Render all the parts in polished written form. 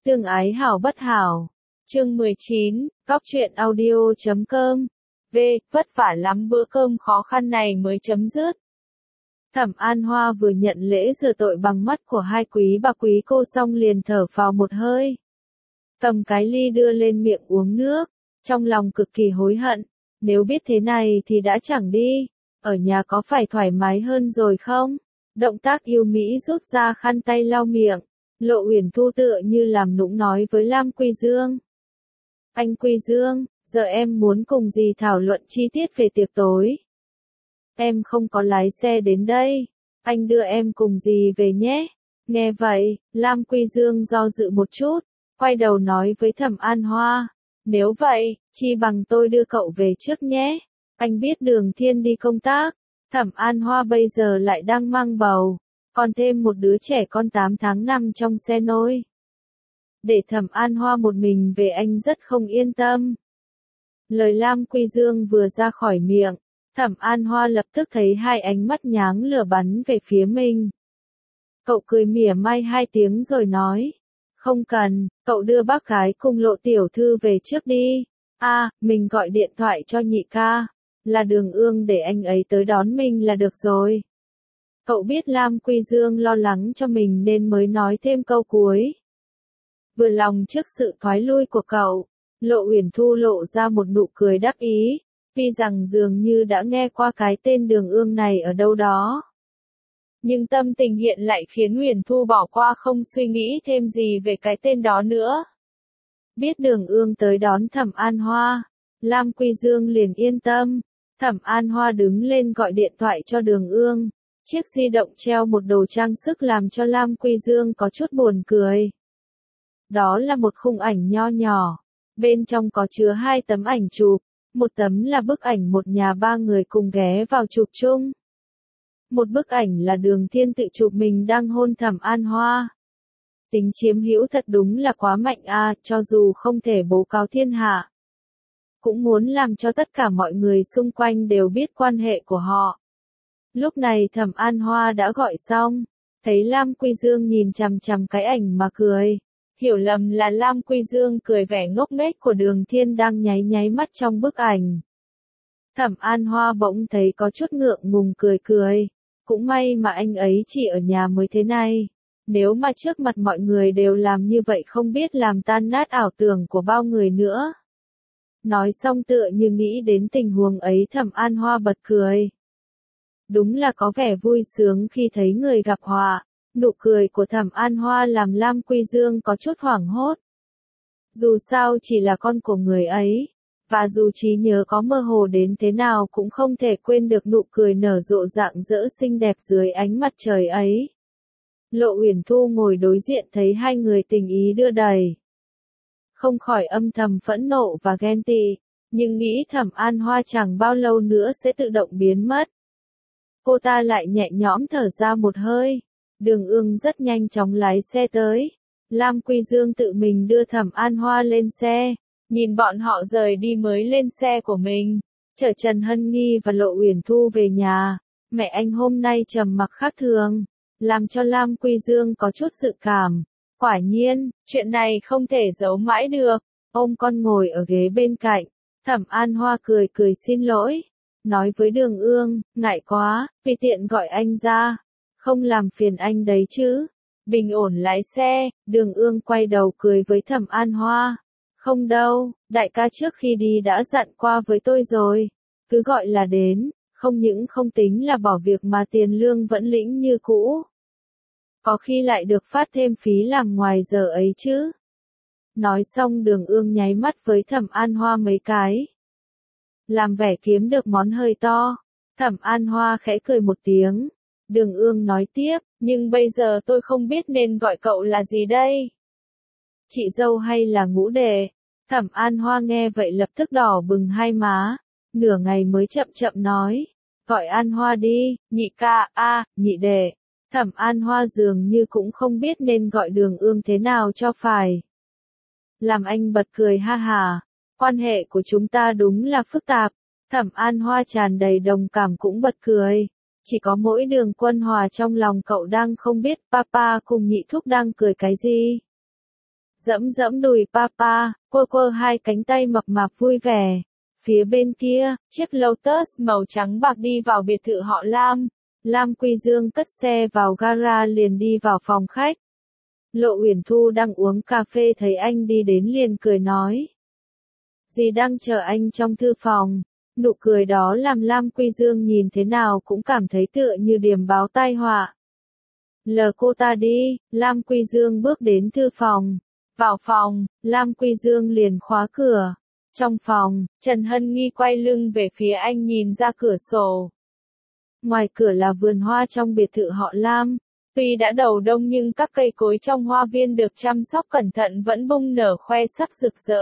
Tương ái hảo bất hảo. Chương 19, Cóc truyện audio.com. Vất vả lắm bữa cơm khó khăn này mới chấm dứt. Thẩm An Hoa vừa nhận lễ rửa tội bằng mắt của hai quý bà quý cô xong liền thở phào một hơi. Cầm cái ly đưa lên miệng uống nước, trong lòng cực kỳ hối hận, nếu biết thế này thì đã chẳng đi, ở nhà có phải thoải mái hơn rồi không? Động tác yêu mỹ rút ra khăn tay lau miệng, Lộ Uyển Thu tựa như làm nũng nói với Lam Quy Dương. Anh Quy Dương, giờ em muốn cùng dì thảo luận chi tiết về tiệc tối. Em không có lái xe đến đây, anh đưa em cùng dì về nhé. Nghe vậy, Lam Quy Dương do dự một chút, quay đầu nói với Thẩm An Hoa. Nếu vậy, chi bằng tôi đưa cậu về trước nhé. Anh biết Đường Thiên đi công tác, Thẩm An Hoa bây giờ lại đang mang bầu, còn thêm một đứa trẻ con 8 tháng nằm trong xe nôi. Để Thẩm An Hoa một mình về anh rất không yên tâm. Lời Lam Quy Dương vừa ra khỏi miệng, Thẩm An Hoa lập tức thấy hai ánh mắt nháng lửa bắn về phía mình. Cậu cười mỉa mai 2 tiếng rồi nói. Không cần, cậu đưa bác gái cùng Lộ tiểu thư về trước đi. Mình gọi điện thoại cho nhị ca, là Đường Ương để anh ấy tới đón mình là được rồi. Cậu biết Lam Quy Dương lo lắng cho mình nên mới nói thêm câu cuối. Vừa lòng trước sự thoái lui của cậu, Lộ Uyển Thu lộ ra một nụ cười đắc ý, tuy rằng dường như đã nghe qua cái tên Đường Ương này ở đâu đó. Nhưng tâm tình hiện lại khiến Uyển Thu bỏ qua không suy nghĩ thêm gì về cái tên đó nữa. Biết Đường Ương tới đón Thẩm An Hoa, Lam Quy Dương liền yên tâm. Thẩm An Hoa đứng lên gọi điện thoại cho Đường Ương. Chiếc di động treo một đồ trang sức làm cho Lam Quy Dương có chút buồn cười. Đó là một khung ảnh nho nhỏ. Bên trong có chứa 2 tấm ảnh chụp. Một tấm là bức ảnh một nhà 3 người cùng ghé vào chụp chung. Một bức ảnh là Đường Thiên tự chụp mình đang hôn Thẩm An Hoa. Tính chiếm hữu thật đúng là quá mạnh cho dù không thể bố cáo thiên hạ. Cũng muốn làm cho tất cả mọi người xung quanh đều biết quan hệ của họ. Lúc này Thẩm An Hoa đã gọi xong, thấy Lam Quy Dương nhìn chằm chằm cái ảnh mà cười. Hiểu lầm là Lam Quy Dương cười vẻ ngốc nghếch của Đường Thiên đang nháy nháy mắt trong bức ảnh. Thẩm An Hoa bỗng thấy có chút ngượng ngùng cười. Cũng may mà anh ấy chỉ ở nhà mới thế này. Nếu mà trước mặt mọi người đều làm như vậy không biết làm tan nát ảo tưởng của bao người nữa. Nói xong tựa như nghĩ đến tình huống ấy Thẩm An Hoa bật cười. Đúng là có vẻ vui sướng khi thấy người gặp họa. Nụ cười của Thẩm An Hoa làm Lam Quy Dương có chút hoảng hốt. Dù sao chỉ là con của người ấy, và dù trí nhớ có mơ hồ đến thế nào cũng không thể quên được nụ cười nở rộ rạng rỡ xinh đẹp dưới ánh mặt trời ấy. Lộ Uyển Thu ngồi đối diện thấy hai người tình ý đưa đẩy. Không khỏi âm thầm phẫn nộ và ghen tị, nhưng nghĩ Thẩm An Hoa chẳng bao lâu nữa sẽ tự động biến mất. Cô ta lại nhẹ nhõm thở ra một hơi. Đường Ương rất nhanh chóng lái xe tới. Lam Quy Dương tự mình đưa Thẩm An Hoa lên xe. Nhìn bọn họ rời đi mới lên xe của mình. Chở Trần Hân Nghi và Lộ Uyển Thu về nhà. Mẹ anh hôm nay trầm mặc khác thường, làm cho Lam Quy Dương có chút dự cảm. Quả nhiên, chuyện này không thể giấu mãi được. Ôm con ngồi ở ghế bên cạnh. Thẩm An Hoa cười xin lỗi. Nói với Đường Ương, ngại quá, vì tiện gọi anh ra. Không làm phiền anh đấy chứ. Bình ổn lái xe, Đường Ương quay đầu cười với Thẩm An Hoa. Không đâu, đại ca trước khi đi đã dặn qua với tôi rồi. Cứ gọi là đến, không những không tính là bỏ việc mà tiền lương vẫn lĩnh như cũ. Có khi lại được phát thêm phí làm ngoài giờ ấy chứ. Nói xong Đường Ương nháy mắt với Thẩm An Hoa mấy cái. Làm vẻ kiếm được món hơi to. Thẩm An Hoa khẽ cười một tiếng. Đường Ương nói tiếp, nhưng bây giờ tôi không biết nên gọi cậu là gì đây. Chị dâu hay là ngũ đệ? Thẩm An Hoa nghe vậy lập tức đỏ bừng hai má. Nửa ngày mới chậm nói. Gọi An Hoa đi, nhị ca, nhị đệ. Thẩm An Hoa dường như cũng không biết nên gọi Đường Ương thế nào cho phải. Làm anh bật cười ha hà. Quan hệ của chúng ta đúng là phức tạp. Thẩm An Hoa tràn đầy đồng cảm cũng bật cười. Chỉ có mỗi Đường Quân Hòa trong lòng cậu đang không biết papa cùng nhị thúc đang cười cái gì. Dẫm dẫm đùi papa, quơ quơ hai cánh tay mập mạp vui vẻ. Phía bên kia, chiếc Lotus màu trắng bạc đi vào biệt thự họ Lam. Lam Quy Dương cất xe vào gara liền đi vào phòng khách. Lộ Uyển Thu đang uống cà phê thấy anh đi đến liền cười nói. Dì đang chờ anh trong thư phòng. Nụ cười đó làm Lam Quy Dương nhìn thế nào cũng cảm thấy tựa như điềm báo tai họa. Lờ cô ta đi, Lam Quy Dương bước đến thư phòng. Vào phòng, Lam Quy Dương liền khóa cửa. Trong phòng, Trần Hân Nghi quay lưng về phía anh nhìn ra cửa sổ. Ngoài cửa là vườn hoa trong biệt thự họ Lam. Tuy đã đầu đông nhưng các cây cối trong hoa viên được chăm sóc cẩn thận vẫn bung nở khoe sắc rực rỡ.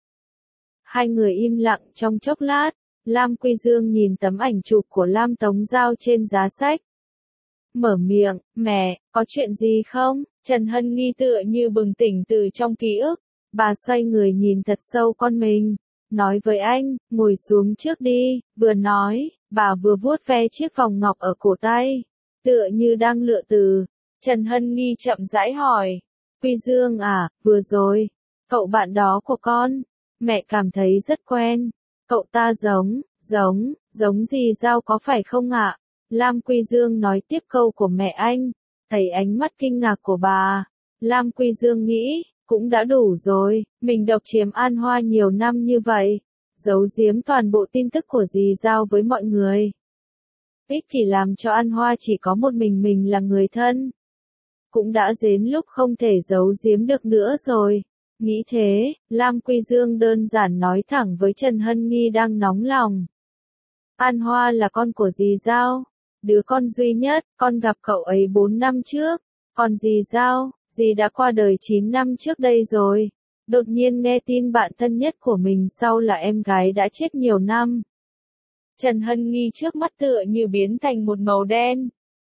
Hai người im lặng trong chốc lát, Lam Quy Dương nhìn tấm ảnh chụp của Lam Tống Giao trên giá sách. Mở miệng, mẹ, có chuyện gì không? Trần Hân Nghi tựa như bừng tỉnh từ trong ký ức. Bà xoay người nhìn thật sâu con mình. Nói với anh, ngồi xuống trước đi, vừa nói, bà vừa vuốt ve chiếc vòng ngọc ở cổ tay. Tựa như đang lựa từ. Trần Hân Nghi chậm rãi hỏi. Quy Dương à, vừa rồi, cậu bạn đó của con, mẹ cảm thấy rất quen. Cậu ta giống dì Giao có phải không ạ? Lam Quy Dương nói tiếp câu của mẹ anh. Thấy ánh mắt kinh ngạc của bà, Lam Quy Dương nghĩ, cũng đã đủ rồi, mình độc chiếm An Hoa nhiều năm như vậy, giấu giếm toàn bộ tin tức của dì Giao với mọi người. Ích kỷ làm cho An Hoa chỉ có một mình là người thân. Cũng đã đến lúc không thể giấu giếm được nữa rồi. Nghĩ thế, Lam Quy Dương đơn giản nói thẳng với Trần Hân Nghi đang nóng lòng. An Hoa là con của dì Giao. Đứa con duy nhất, con gặp cậu ấy 4 năm trước. Còn dì Giao, dì đã qua đời 9 năm trước đây rồi. Đột nhiên nghe tin bạn thân nhất của mình sau là em gái đã chết nhiều năm. Trần Hân Nghi trước mắt tựa như biến thành một màu đen.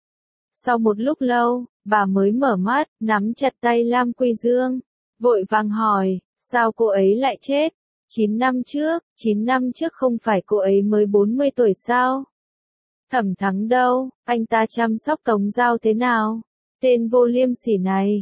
Sau một lúc lâu, bà mới mở mắt, nắm chặt tay Lam Quy Dương. Vội vàng hỏi, sao cô ấy lại chết? 9 năm trước không phải cô ấy mới 40 tuổi sao? Thẩm Thắng đâu, anh ta chăm sóc Tống Giao thế nào? Tên vô liêm sỉ này.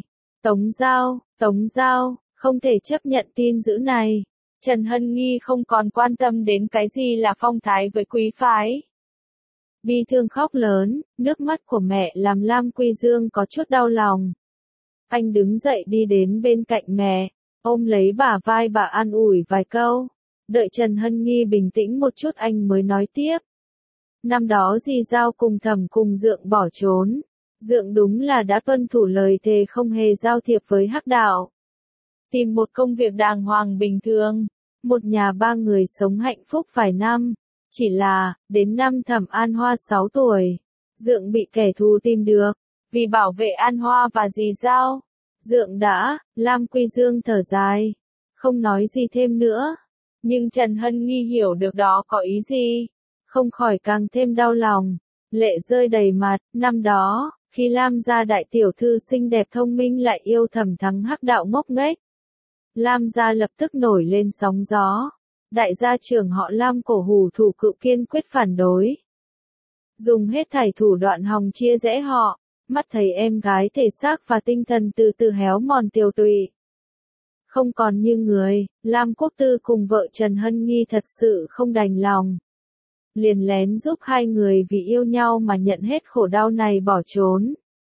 Tống Giao, không thể chấp nhận tin dữ này. Trần Hân Nghi không còn quan tâm đến cái gì là phong thái với quý phái. Bi thương khóc lớn, nước mắt của mẹ làm Lam Quy Dương có chút đau lòng. Anh đứng dậy đi đến bên cạnh mẹ, ôm lấy bả vai bà an ủi vài câu. Đợi Trần Hân Nghi bình tĩnh một chút anh mới nói tiếp. Năm đó dì Giao cùng Thẩm cùng Dượng bỏ trốn. Dượng đúng là đã tuân thủ lời thề không hề giao thiệp với hắc đạo. Tìm một công việc đàng hoàng bình thường. Một nhà ba người sống hạnh phúc vài năm. Chỉ là, đến năm Thẩm An Hoa 6 tuổi, Dượng bị kẻ thù tìm được. Vì bảo vệ An Hoa và dì Giao, Dượng đã, Lam Quy Dương thở dài. Không nói gì thêm nữa. Nhưng Trần Hân Nghi hiểu được đó có ý gì. Không khỏi càng thêm đau lòng. Lệ rơi đầy mặt, năm đó, khi Lam gia đại tiểu thư xinh đẹp thông minh lại yêu Thẩm Thắng hắc đạo ngốc nghếch. Lam gia lập tức nổi lên sóng gió. Đại gia trưởng họ Lam cổ hủ thủ cự kiên quyết phản đối. Dùng hết thảy thủ đoạn hòng chia rẽ họ, mắt thấy em gái thể xác và tinh thần từ từ héo mòn tiều tụy. Không còn như người, Lam Quốc Tư cùng vợ Trần Hân Nghi thật sự không đành lòng. Liền lén giúp hai người vì yêu nhau mà nhận hết khổ đau này bỏ trốn.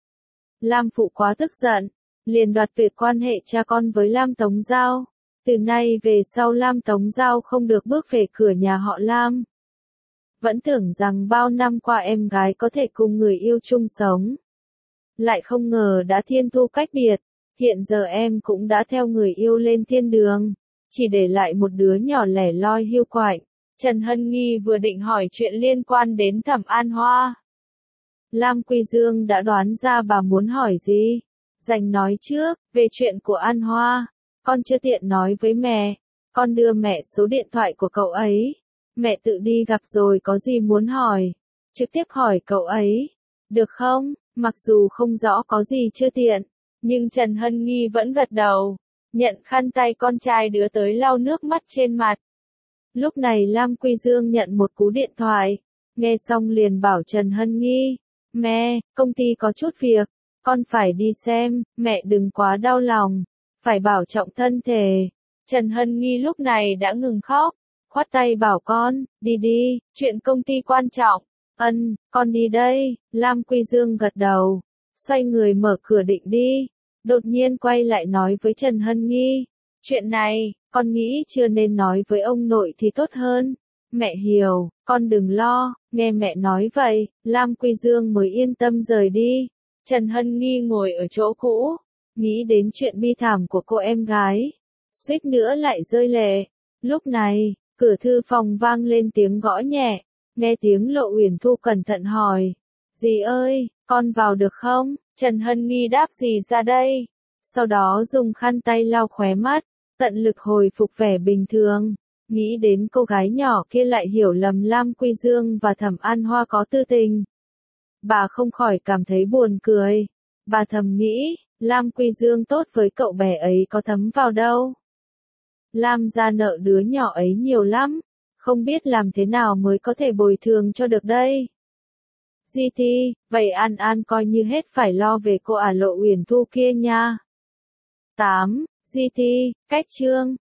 Lam Phụ quá tức giận, liền đoạt tuyệt quan hệ cha con với Lam Tống Giao. Từ nay về sau Lam Tống Giao không được bước về cửa nhà họ Lam. Vẫn tưởng rằng bao năm qua em gái có thể cùng người yêu chung sống. Lại không ngờ đã thiên thu cách biệt. Hiện giờ em cũng đã theo người yêu lên thiên đường. Chỉ để lại một đứa nhỏ lẻ loi hiu quạnh. Trần Hân Nghi vừa định hỏi chuyện liên quan đến Thẩm An Hoa. Lam Quy Dương đã đoán ra bà muốn hỏi gì. Dành nói trước, về chuyện của An Hoa. Con chưa tiện nói với mẹ. Con đưa mẹ số điện thoại của cậu ấy. Mẹ tự đi gặp rồi có gì muốn hỏi. Trực tiếp hỏi cậu ấy. Được không? Mặc dù không rõ có gì chưa tiện. Nhưng Trần Hân Nghi vẫn gật đầu. Nhận khăn tay con trai đưa tới lau nước mắt trên mặt. Lúc này Lam Quy Dương nhận một cú điện thoại. Nghe xong liền bảo Trần Hân Nghi. Mẹ, công ty có chút việc. Con phải đi xem, mẹ đừng quá đau lòng. phải bảo trọng thân thể. Trần Hân Nghi lúc này đã ngừng khóc, khoát tay bảo con, đi đi, chuyện công ty quan trọng. Con đi đây. Lam Quy Dương gật đầu, xoay người mở cửa định đi, đột nhiên quay lại nói với Trần Hân Nghi, chuyện này, con nghĩ chưa nên nói với ông nội thì tốt hơn. Mẹ hiểu, con đừng lo. Nghe mẹ nói vậy, Lam Quy Dương mới yên tâm rời đi. Trần Hân Nghi ngồi ở chỗ cũ, nghĩ đến chuyện bi thảm của cô em gái, suýt nữa lại rơi lệ. Lúc này, cửa thư phòng vang lên tiếng gõ nhẹ, nghe tiếng Lộ Uyển Thu cẩn thận hỏi, dì ơi, con vào được không? Trần Hân Nghi đáp dì ra đây, sau đó dùng khăn tay lau khóe mắt, tận lực hồi phục vẻ bình thường. Nghĩ đến cô gái nhỏ kia lại hiểu lầm Lam Quy Dương và Thẩm An Hoa có tư tình, bà không khỏi cảm thấy buồn cười. Bà thầm nghĩ, Lam Quy Dương tốt với cậu bé ấy có thấm vào đâu. Lam gia nợ đứa nhỏ ấy nhiều lắm, không biết làm thế nào mới có thể bồi thường cho được đây. GT, vậy An An coi như hết phải lo về cô Lộ Uyển Thu kia nha. 8. GT, cách chương